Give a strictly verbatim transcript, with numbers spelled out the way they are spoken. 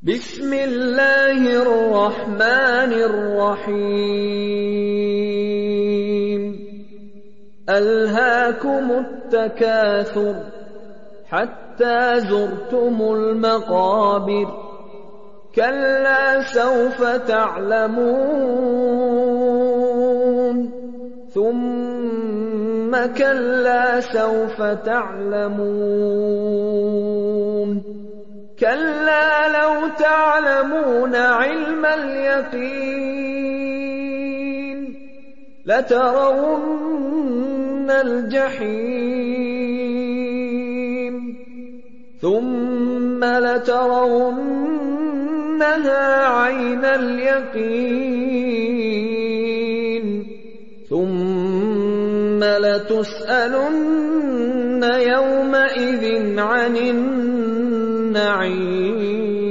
بسم الله الرحمن الرحيم ألهاكم التكاثر حتى زرتم المقابر كلا سوف تعلمون ثم كلا سوف تعلمون كلا لو تعلمون علم اليقين لترون الجحيم ثم لترونها عين اليقين ثم لتسألن يومئذ عن النعيم